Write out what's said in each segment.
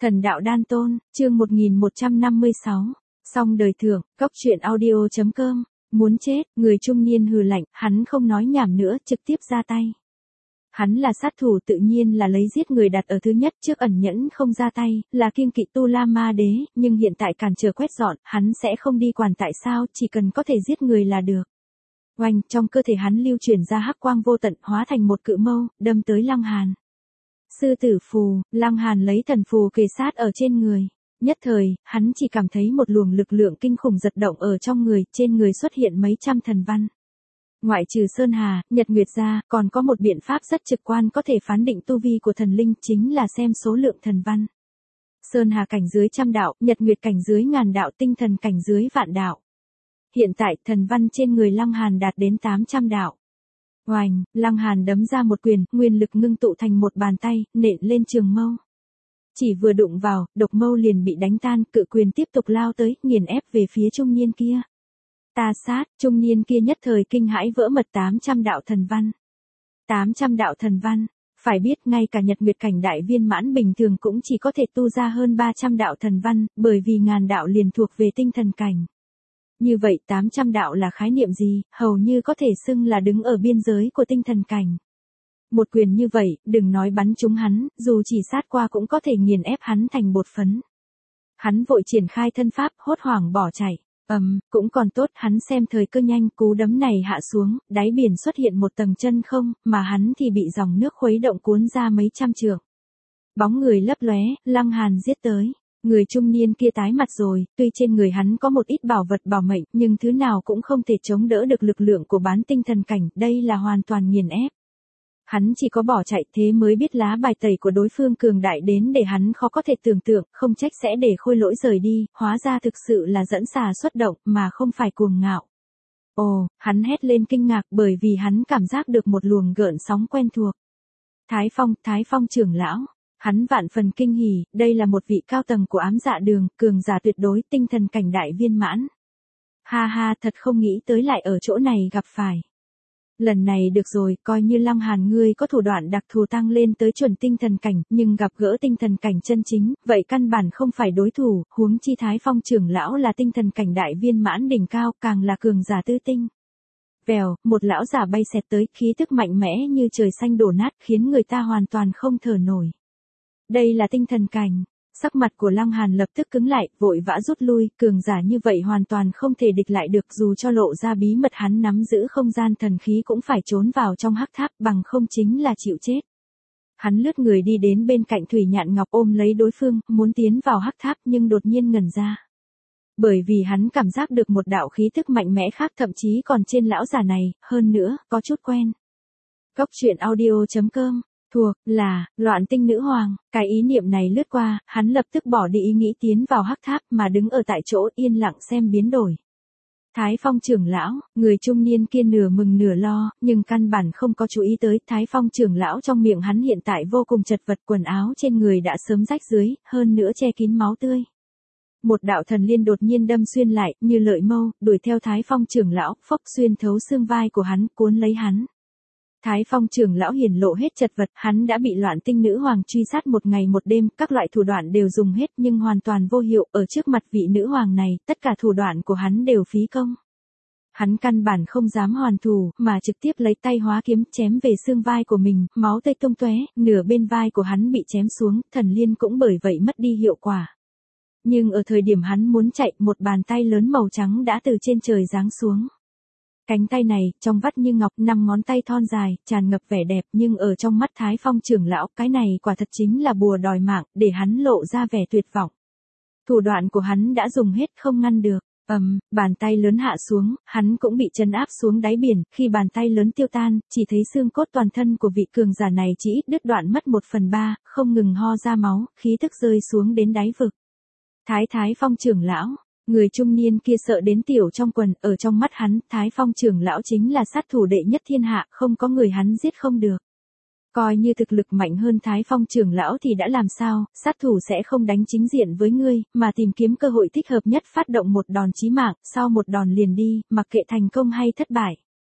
Thần đạo đan tôn, chương 1156. Xong đời thưởng, cóc truyện audio.com. Muốn chết, người trung niên hừ lạnh, hắn không nói nhảm nữa, trực tiếp ra tay. Hắn là sát thủ tự nhiên là lấy giết người đặt ở thứ nhất, trước ẩn nhẫn không ra tay, là kiêng kỵ Tu La Ma Đế, nhưng hiện tại cản trở quét dọn, hắn sẽ không đi quản tại sao, chỉ cần có thể giết người là được. Oanh, trong cơ thể hắn lưu chuyển ra hắc quang vô tận, hóa thành một cự mâu, đâm tới Lăng Hàn. Sư tử phù, Lăng Hàn lấy thần phù kề sát ở trên người. Nhất thời, hắn chỉ cảm thấy một luồng lực lượng kinh khủng giật động ở trong người, trên người xuất hiện mấy trăm thần văn. Ngoại trừ Sơn Hà, Nhật Nguyệt ra, còn có một biện pháp rất trực quan có thể phán định tu vi của thần linh, chính là xem số lượng thần văn. Sơn Hà cảnh dưới 100 đạo, Nhật Nguyệt cảnh dưới 1000 đạo, tinh thần cảnh dưới 1.000 đạo. Hiện tại, thần văn trên người Lăng Hàn đạt đến 800 đạo. Oành, Lăng Hàn đấm ra một quyền, nguyên lực ngưng tụ thành một bàn tay, nện lên trường mâu. Chỉ vừa đụng vào, độc mâu liền bị đánh tan, cự quyền tiếp tục lao tới, nghiền ép về phía trung niên kia. Ta sát, trung niên kia nhất thời kinh hãi vỡ mật 800 đạo thần văn. 800 đạo thần văn, phải biết ngay cả Nhật Nguyệt cảnh đại viên mãn bình thường cũng chỉ có thể tu ra hơn 300 đạo thần văn, bởi vì 1000 đạo liền thuộc về tinh thần cảnh. Như vậy 800 đạo là khái niệm gì, hầu như có thể xưng là đứng ở biên giới của tinh thần cảnh. Một quyền như vậy, đừng nói bắn trúng hắn, dù chỉ sát qua cũng có thể nghiền ép hắn thành bột phấn. Hắn vội triển khai thân pháp, hốt hoảng bỏ chạy. Cũng còn tốt, hắn xem thời cơ nhanh, cú đấm này hạ xuống, đáy biển xuất hiện một tầng chân không, mà hắn thì bị dòng nước khuấy động cuốn ra mấy trăm trượng. Bóng người lấp lóe, Lăng Hàn giết tới. Người trung niên kia tái mặt rồi, tuy trên người hắn có một ít bảo vật bảo mệnh, nhưng thứ nào cũng không thể chống đỡ được lực lượng của bán tinh thần cảnh, đây là hoàn toàn nghiền ép. Hắn chỉ có bỏ chạy, thế mới biết lá bài tẩy của đối phương cường đại đến để hắn khó có thể tưởng tượng, không trách sẽ để Khôi Lỗi rời đi, hóa ra thực sự là dẫn xà xuất động, mà không phải cuồng ngạo. Ồ, hắn hét lên kinh ngạc bởi vì hắn cảm giác được một luồng gợn sóng quen thuộc. Thái Phong trưởng lão. Hắn vạn phần kinh hỉ, đây là một vị cao tầng của Ám Dạ Đường, cường giả tuyệt đối, tinh thần cảnh đại viên mãn. Ha ha, thật không nghĩ tới lại ở chỗ này gặp phải. Lần này được rồi, coi như Lăng Hàn ngươi có thủ đoạn đặc thù tăng lên tới chuẩn tinh thần cảnh, nhưng gặp gỡ tinh thần cảnh chân chính, vậy căn bản không phải đối thủ, huống chi Thái Phong trưởng lão là tinh thần cảnh đại viên mãn đỉnh cao, càng là cường giả tứ tinh. Vèo, một lão giả bay xẹt tới, khí tức mạnh mẽ như trời xanh đổ nát, khiến người ta hoàn toàn không thở nổi. Đây là tinh thần cảnh. Sắc mặt của Lăng Hàn lập tức cứng lại, vội vã rút lui, cường giả như vậy hoàn toàn không thể địch lại được, dù cho lộ ra bí mật hắn nắm giữ không gian thần khí cũng phải trốn vào trong hắc tháp, bằng không chính là chịu chết. Hắn lướt người đi đến bên cạnh Thủy Nhạn Ngọc ôm lấy đối phương, muốn tiến vào hắc tháp nhưng đột nhiên ngẩn ra. Bởi vì hắn cảm giác được một đạo khí thức mạnh mẽ khác thậm chí còn trên lão giả này, hơn nữa, có chút quen. Cóc truyện audio.com. Thuộc là Loạn Tinh Nữ Hoàng, cái ý niệm này lướt qua, hắn lập tức bỏ đi ý nghĩ tiến vào hắc tháp mà đứng ở tại chỗ yên lặng xem biến đổi. Thái Phong trưởng lão, người trung niên kia nửa mừng nửa lo, nhưng căn bản không có chú ý tới, Thái Phong trưởng lão trong miệng hắn hiện tại vô cùng chật vật, quần áo trên người đã sớm rách dưới, hơn nữa che kín máu tươi. Một đạo thần liên đột nhiên đâm xuyên lại, như lợi mâu, đuổi theo Thái Phong trưởng lão, phốc xuyên thấu xương vai của hắn, cuốn lấy hắn. Thái Phong trưởng lão hiển lộ hết chật vật, hắn đã bị Loạn Tinh Nữ Hoàng truy sát một ngày một đêm, các loại thủ đoạn đều dùng hết nhưng hoàn toàn vô hiệu, ở trước mặt vị nữ hoàng này, tất cả thủ đoạn của hắn đều phí công. Hắn căn bản không dám hoàn thủ, mà trực tiếp lấy tay hóa kiếm chém về xương vai của mình, máu tươi tung tóe, nửa bên vai của hắn bị chém xuống, thần liên cũng bởi vậy mất đi hiệu quả. Nhưng ở thời điểm hắn muốn chạy, một bàn tay lớn màu trắng đã từ trên trời giáng xuống. Cánh tay này, trong vắt như ngọc, 5 ngón tay thon dài, tràn ngập vẻ đẹp, nhưng ở trong mắt Thái Phong trưởng lão, cái này quả thật chính là bùa đòi mạng, để hắn lộ ra vẻ tuyệt vọng. Thủ đoạn của hắn đã dùng hết không ngăn được. Bàn tay lớn hạ xuống, hắn cũng bị trấn áp xuống đáy biển, khi bàn tay lớn tiêu tan, chỉ thấy xương cốt toàn thân của vị cường giả này chỉ ít đứt đoạn mất 1/3, không ngừng ho ra máu, khí tức rơi xuống đến đáy vực. Thái Phong trưởng lão. Người trung niên kia sợ đến tiểu trong quần, ở trong mắt hắn, Thái Phong trưởng lão chính là sát thủ đệ nhất thiên hạ, không có người hắn giết không được. Coi như thực lực mạnh hơn Thái Phong trưởng lão thì đã làm sao, sát thủ sẽ không đánh chính diện với ngươi, mà tìm kiếm cơ hội thích hợp nhất phát động một đòn chí mạng, sau một đòn liền đi, mặc kệ thành công hay thất bại.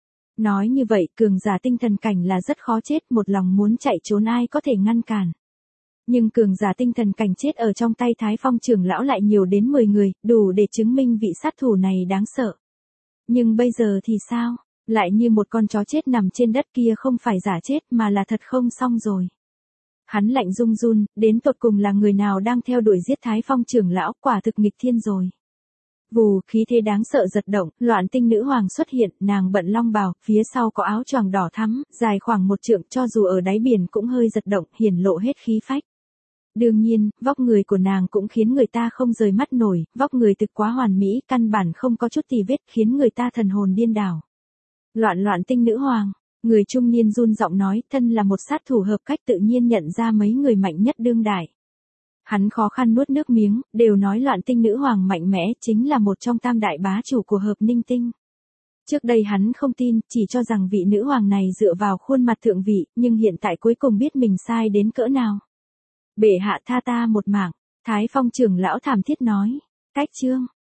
Nói như vậy, cường giả tinh thần cảnh là rất khó chết, một lòng muốn chạy trốn ai có thể ngăn cản. Nhưng cường giả tinh thần cảnh chết ở trong tay Thái Phong trưởng lão lại nhiều đến 10 người, đủ để chứng minh vị sát thủ này đáng sợ. Nhưng bây giờ thì sao? Lại như một con chó chết nằm trên đất kia không phải giả chết mà là thật không xong rồi. Hắn lạnh run run, đến tột cùng là người nào đang theo đuổi giết Thái Phong trưởng lão, quả thực nghịch thiên rồi. Vù, khí thế đáng sợ giật động, Loạn Tinh nữ hoàng xuất hiện, nàng bận long bào, phía sau có áo choàng đỏ thắm, dài khoảng 1 trượng, cho dù ở đáy biển cũng hơi giật động, hiển lộ hết khí phách. Đương nhiên, vóc người của nàng cũng khiến người ta không rời mắt nổi, vóc người thực quá hoàn mỹ, căn bản không có chút tì vết, khiến người ta thần hồn điên đảo. Loạn Tinh nữ hoàng, người trung niên run giọng nói, thân là một sát thủ hợp cách tự nhiên nhận ra mấy người mạnh nhất đương đại. Hắn khó khăn nuốt nước miếng, đều nói Loạn Tinh nữ hoàng mạnh mẽ, chính là một trong tam đại bá chủ của Hợp Ninh Tinh. Trước đây hắn không tin, chỉ cho rằng vị nữ hoàng này dựa vào khuôn mặt thượng vị, nhưng hiện tại cuối cùng biết mình sai đến cỡ nào. Bệ hạ tha ta một mạng, Thái Phong trưởng lão thảm thiết nói. Cách chương